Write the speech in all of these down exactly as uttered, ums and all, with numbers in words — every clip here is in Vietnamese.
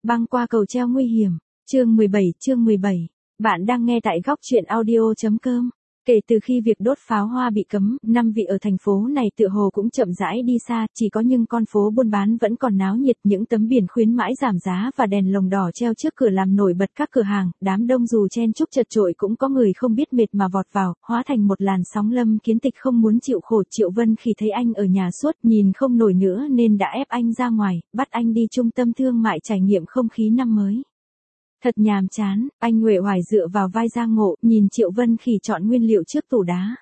Băng qua cầu treo nguy hiểm. Chương mười bảy, chương mười bảy. Bạn đang nghe tại góc truyện audio chấm com. Kể từ khi việc đốt pháo hoa bị cấm, năm vị ở thành phố này tựa hồ cũng chậm rãi đi xa, chỉ có những con phố buôn bán vẫn còn náo nhiệt, những tấm biển khuyến mãi giảm giá và đèn lồng đỏ treo trước cửa làm nổi bật các cửa hàng, đám đông dù chen chúc chật chội cũng có người không biết mệt mà vọt vào, hóa thành một làn sóng. Lâm Kiến Tịch không muốn chịu khổ. Triệu Vân khi thấy anh ở nhà suốt, nhìn không nổi nữa nên đã ép anh ra ngoài, bắt anh đi trung tâm thương mại trải nghiệm không khí năm mới. Thật nhàm chán, anh uể oải dựa vào vai Giang Ngộ, nhìn Triệu Vân Khỉ chọn nguyên liệu trước tủ đá.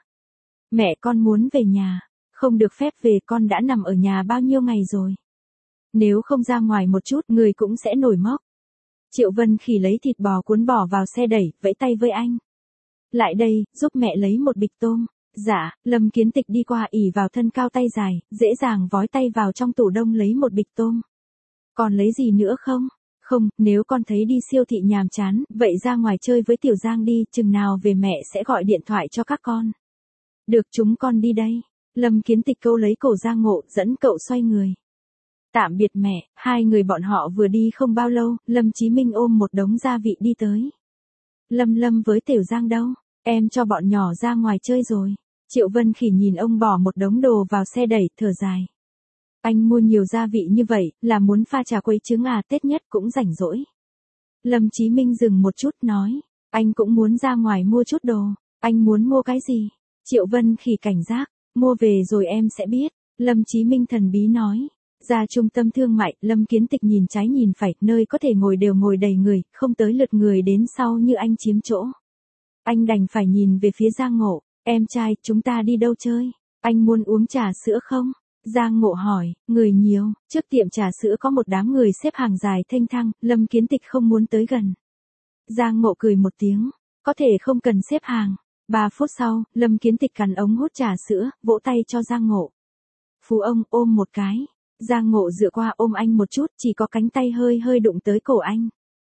Mẹ con muốn về nhà. Không được phép về, con đã nằm ở nhà bao nhiêu ngày rồi. Nếu không ra ngoài một chút, người cũng sẽ nổi mốc. Triệu Vân Khỉ lấy thịt bò cuốn bỏ vào xe đẩy, vẫy tay với anh. Lại đây, giúp mẹ lấy một bịch tôm. Dạ, Lâm Kiến Tịch đi qua ỉ vào thân cao tay dài, dễ dàng vói tay vào trong tủ đông lấy một bịch tôm. Còn lấy gì nữa không? Không, nếu con thấy đi siêu thị nhàm chán, vậy ra ngoài chơi với Tiểu Giang đi, chừng nào về mẹ sẽ gọi điện thoại cho các con. Được, chúng con đi đây. Lâm Kiến Tịch câu lấy cổ Giang Ngộ, dẫn cậu xoay người. Tạm biệt mẹ. Hai người bọn họ vừa đi không bao lâu, Lâm Chí Minh ôm một đống gia vị đi tới. Lâm Lâm với Tiểu Giang đâu? Em cho bọn nhỏ ra ngoài chơi rồi. Triệu Vân Khỉ nhìn ông bỏ một đống đồ vào xe đẩy, thở dài. Anh mua nhiều gia vị như vậy, là muốn pha trà quấy trứng à? Tết nhất cũng rảnh rỗi. Lâm Chí Minh dừng một chút nói, anh cũng muốn ra ngoài mua chút đồ. Anh muốn mua cái gì? Triệu Vân Khỉ cảnh giác, mua về rồi em sẽ biết. Lâm Chí Minh thần bí nói. Ra trung tâm thương mại, Lâm Kiến Tịch nhìn trái nhìn phải, nơi có thể ngồi đều ngồi đầy người, không tới lượt người đến sau như anh chiếm chỗ. Anh đành phải nhìn về phía Giang Ngộ, em trai, chúng ta đi đâu chơi? Anh muốn uống trà sữa không? Giang Ngộ hỏi, người nhiều, trước tiệm trà sữa có một đám người xếp hàng dài thênh thang, Lâm Kiến Tịch không muốn tới gần. Giang Ngộ cười một tiếng, có thể không cần xếp hàng. Ba phút sau, Lâm Kiến Tịch cắn ống hút trà sữa, vỗ tay cho Giang Ngộ. Phú ông, ôm một cái. Giang Ngộ dựa qua ôm anh một chút, chỉ có cánh tay hơi hơi đụng tới cổ anh.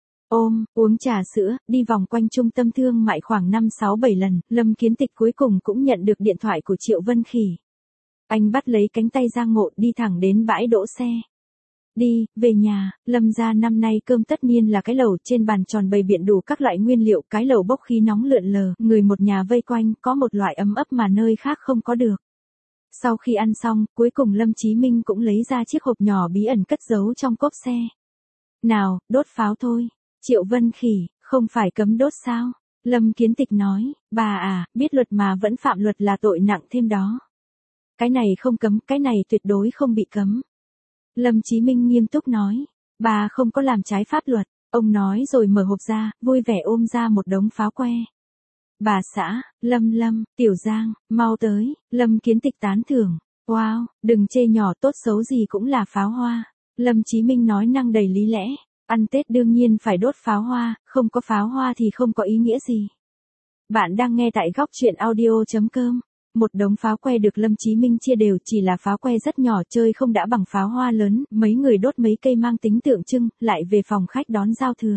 Ôm, uống trà sữa, đi vòng quanh trung tâm thương mại khoảng năm sáu bảy lần, Lâm Kiến Tịch cuối cùng cũng nhận được điện thoại của Triệu Vân Khỉ. Anh bắt lấy cánh tay Giang Ngộ đi thẳng đến bãi đỗ xe. Đi, về nhà. Lâm gia năm nay cơm tất niên là cái lẩu, trên bàn tròn bày biện đủ các loại nguyên liệu, cái lẩu bốc khí nóng lượn lờ, người một nhà vây quanh, có một loại ấm ấp mà nơi khác không có được. Sau khi ăn xong, cuối cùng Lâm Chí Minh cũng lấy ra chiếc hộp nhỏ bí ẩn cất giấu trong cốp xe. Nào, đốt pháo thôi. Triệu Vân Khỉ, không phải cấm đốt sao? Lâm Kiến Tịch nói, bà à, biết luật mà vẫn phạm luật là tội nặng thêm đó. Cái này không cấm, cái này tuyệt đối không bị cấm. Lâm Chí Minh nghiêm túc nói, bà không có làm trái pháp luật. Ông nói rồi mở hộp ra, vui vẻ ôm ra một đống pháo que. Bà xã, Lâm Lâm, Tiểu Giang, mau tới. Lâm Kiến Tịch tán thưởng. Wow, đừng chê nhỏ, tốt xấu gì cũng là pháo hoa. Lâm Chí Minh nói năng đầy lý lẽ. Ăn Tết đương nhiên phải đốt pháo hoa, không có pháo hoa thì không có ý nghĩa gì. Bạn đang nghe tại góc truyện audio chấm com. Một đống pháo que được Lâm Chí Minh chia đều, chỉ là pháo que rất nhỏ, chơi không đã bằng pháo hoa lớn, mấy người đốt mấy cây mang tính tượng trưng, lại về phòng khách đón giao thừa.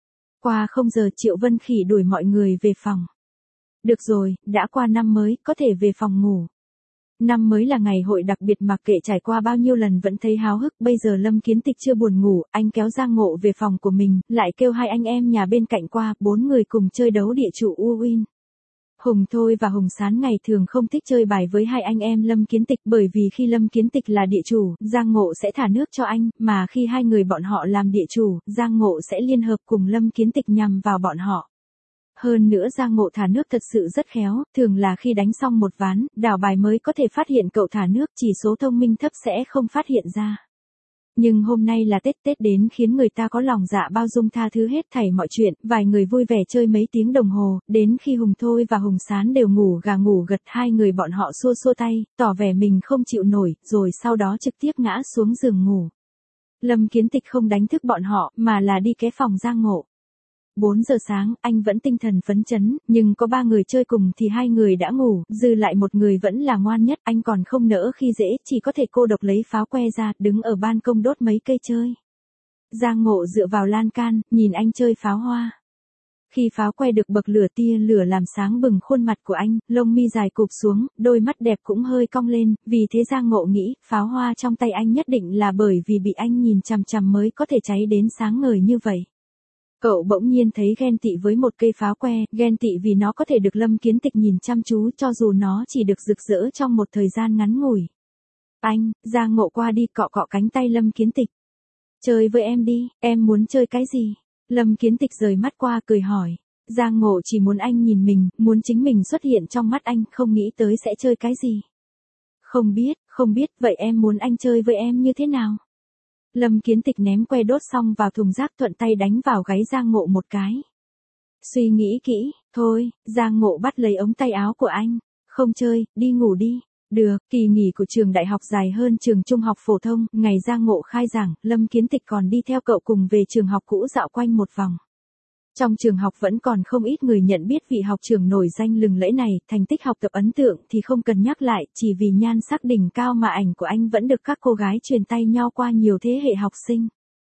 Qua không giờ Triệu Vân Khỉ đuổi mọi người về phòng. Được rồi, đã qua năm mới, có thể về phòng ngủ. Năm mới là ngày hội đặc biệt, mặc kệ trải qua bao nhiêu lần vẫn thấy háo hức. Bây giờ Lâm Kiến Tịch chưa buồn ngủ, anh kéo Giang Ngộ về phòng của mình, lại kêu hai anh em nhà bên cạnh qua, bốn người cùng chơi đấu địa chủ Uwin. Hùng Thôi và Hùng Sán ngày thường không thích chơi bài với hai anh em Lâm Kiến Tịch, bởi vì khi Lâm Kiến Tịch là địa chủ, Giang Ngộ sẽ thả nước cho anh, mà khi hai người bọn họ làm địa chủ, Giang Ngộ sẽ liên hợp cùng Lâm Kiến Tịch nhằm vào bọn họ. Hơn nữa Giang Ngộ thả nước thật sự rất khéo, thường là khi đánh xong một ván, đảo bài mới có thể phát hiện cậu thả nước, chỉ số thông minh thấp sẽ không phát hiện ra. Nhưng hôm nay là Tết, Tết đến khiến người ta có lòng dạ bao dung tha thứ hết thảy mọi chuyện, vài người vui vẻ chơi mấy tiếng đồng hồ, đến khi Hùng Thôi và Hùng Sán đều ngủ gà ngủ gật, hai người bọn họ xua xua tay, tỏ vẻ mình không chịu nổi, rồi sau đó trực tiếp ngã xuống giường ngủ. Lâm Kiến Tịch không đánh thức bọn họ, mà là đi ké phòng Giang Ngộ. bốn giờ sáng, anh vẫn tinh thần phấn chấn, nhưng có ba người chơi cùng thì hai người đã ngủ, dư lại một người vẫn là ngoan nhất, anh còn không nỡ khi dễ, chỉ có thể cô độc lấy pháo que ra, đứng ở ban công đốt mấy cây chơi. Giang Ngộ dựa vào lan can, nhìn anh chơi pháo hoa. Khi pháo que được bậc lửa tia lửa làm sáng bừng khuôn mặt của anh, lông mi dài cụp xuống, đôi mắt đẹp cũng hơi cong lên, vì thế Giang Ngộ nghĩ, pháo hoa trong tay anh nhất định là bởi vì bị anh nhìn chằm chằm mới có thể cháy đến sáng ngời như vậy. Cậu bỗng nhiên thấy ghen tị với một cây pháo que, ghen tị vì nó có thể được Lâm Kiến Tịch nhìn chăm chú cho dù nó chỉ được rực rỡ trong một thời gian ngắn ngủi. Anh, Giang Ngộ qua đi cọ cọ cánh tay Lâm Kiến Tịch. Chơi với em đi, em muốn chơi cái gì? Lâm Kiến Tịch rời mắt qua cười hỏi. Giang Ngộ chỉ muốn anh nhìn mình, muốn chính mình xuất hiện trong mắt anh, không nghĩ tới sẽ chơi cái gì. Không biết, không biết, vậy em muốn anh chơi với em như thế nào? Lâm Kiến Tịch ném que đốt xong vào thùng rác thuận tay đánh vào gáy Giang Ngộ một cái. Suy nghĩ kỹ, thôi, Giang Ngộ bắt lấy ống tay áo của anh. Không chơi, đi ngủ đi. Được, kỳ nghỉ của trường đại học dài hơn trường trung học phổ thông, ngày Giang Ngộ khai giảng, Lâm Kiến Tịch còn đi theo cậu cùng về trường học cũ dạo quanh một vòng. Trong trường học vẫn còn không ít người nhận biết vị học trưởng nổi danh lừng lẫy này, thành tích học tập ấn tượng thì không cần nhắc lại, chỉ vì nhan sắc đỉnh cao mà ảnh của anh vẫn được các cô gái truyền tay nhau qua nhiều thế hệ học sinh.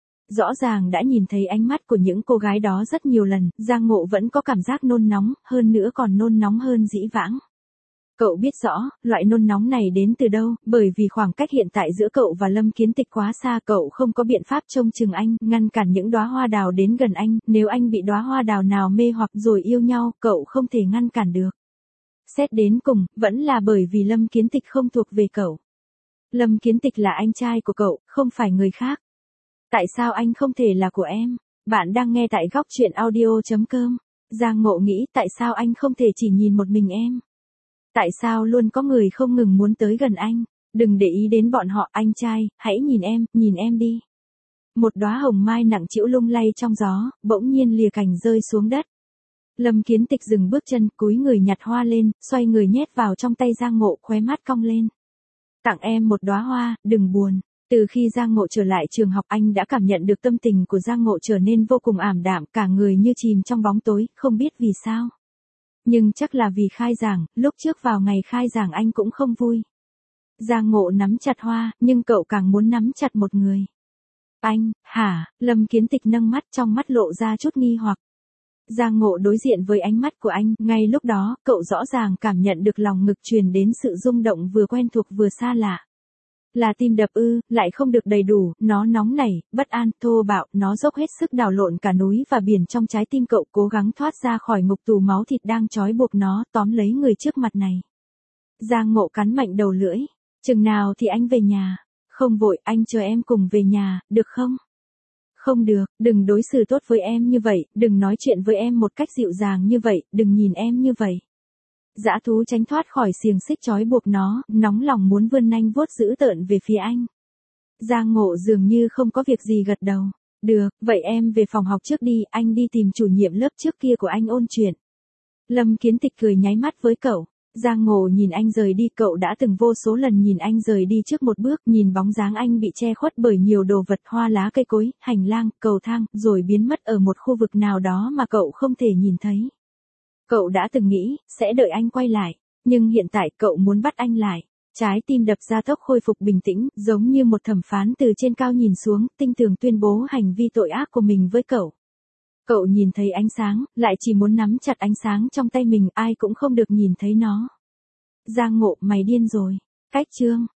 Rõ ràng đã nhìn thấy ánh mắt của những cô gái đó rất nhiều lần, Giang Ngộ vẫn có cảm giác nôn nóng, hơn nữa còn nôn nóng hơn dĩ vãng. Cậu biết rõ, loại nôn nóng này đến từ đâu, bởi vì khoảng cách hiện tại giữa cậu và Lâm Kiến Tịch quá xa, cậu không có biện pháp trông chừng anh, ngăn cản những đóa hoa đào đến gần anh, nếu anh bị đóa hoa đào nào mê hoặc rồi yêu nhau, cậu không thể ngăn cản được. Xét đến cùng, vẫn là bởi vì Lâm Kiến Tịch không thuộc về cậu. Lâm Kiến Tịch là anh trai của cậu, không phải người khác. Tại sao anh không thể là của em? Bạn đang nghe tại góc truyện audio chấm com. Giang Ngộ nghĩ tại sao anh không thể chỉ nhìn một mình em? Tại sao luôn có người không ngừng muốn tới gần anh? Đừng để ý đến bọn họ, anh trai, hãy nhìn em, nhìn em đi. Một đóa hồng mai nặng trĩu lung lay trong gió, bỗng nhiên lìa cành rơi xuống đất. Lâm Kiến Tịch dừng bước chân, cúi người nhặt hoa lên, xoay người nhét vào trong tay Giang Ngộ, khóe mắt cong lên. Tặng em một đóa hoa, đừng buồn. Từ khi Giang Ngộ trở lại trường học, anh đã cảm nhận được tâm tình của Giang Ngộ trở nên vô cùng ảm đạm, cả người như chìm trong bóng tối, không biết vì sao. Nhưng chắc là vì khai giảng, lúc trước vào ngày khai giảng anh cũng không vui. Giang Ngộ nắm chặt hoa, nhưng cậu càng muốn nắm chặt một người. Anh, hả? Lâm Kiến Tịch nâng mắt, trong mắt lộ ra chút nghi hoặc. Giang Ngộ đối diện với ánh mắt của anh, ngay lúc đó, cậu rõ ràng cảm nhận được lòng ngực truyền đến sự rung động vừa quen thuộc vừa xa lạ. Là tim đập ư, lại không được đầy đủ, nó nóng nảy, bất an, thô bạo, nó dốc hết sức đảo lộn cả núi và biển trong trái tim cậu, cố gắng thoát ra khỏi ngục tù máu thịt đang trói buộc nó, tóm lấy người trước mặt này. Giang Ngộ cắn mạnh đầu lưỡi. Chừng nào thì anh về nhà? Không vội, anh chờ em cùng về nhà, được không? Không được, đừng đối xử tốt với em như vậy, đừng nói chuyện với em một cách dịu dàng như vậy, đừng nhìn em như vậy. Dã thú tránh thoát khỏi xiềng xích trói buộc nó, nóng lòng muốn vươn nanh vuốt dữ tợn về phía anh. Giang Ngộ dường như không có việc gì gật đầu. Được, vậy em về phòng học trước đi, anh đi tìm chủ nhiệm lớp trước kia của anh ôn chuyện. Lâm Kiến Tịch cười nháy mắt với cậu. Giang Ngộ nhìn anh rời đi, cậu đã từng vô số lần nhìn anh rời đi trước một bước, nhìn bóng dáng anh bị che khuất bởi nhiều đồ vật, hoa lá cây cối, hành lang, cầu thang, rồi biến mất ở một khu vực nào đó mà cậu không thể nhìn thấy. Cậu đã từng nghĩ, sẽ đợi anh quay lại, nhưng hiện tại cậu muốn bắt anh lại. Trái tim đập ra tốc khôi phục bình tĩnh, giống như một thẩm phán từ trên cao nhìn xuống, tinh tường tuyên bố hành vi tội ác của mình với cậu. Cậu nhìn thấy ánh sáng, lại chỉ muốn nắm chặt ánh sáng trong tay mình, ai cũng không được nhìn thấy nó. Giang Ngộ, mày điên rồi. Cách chương.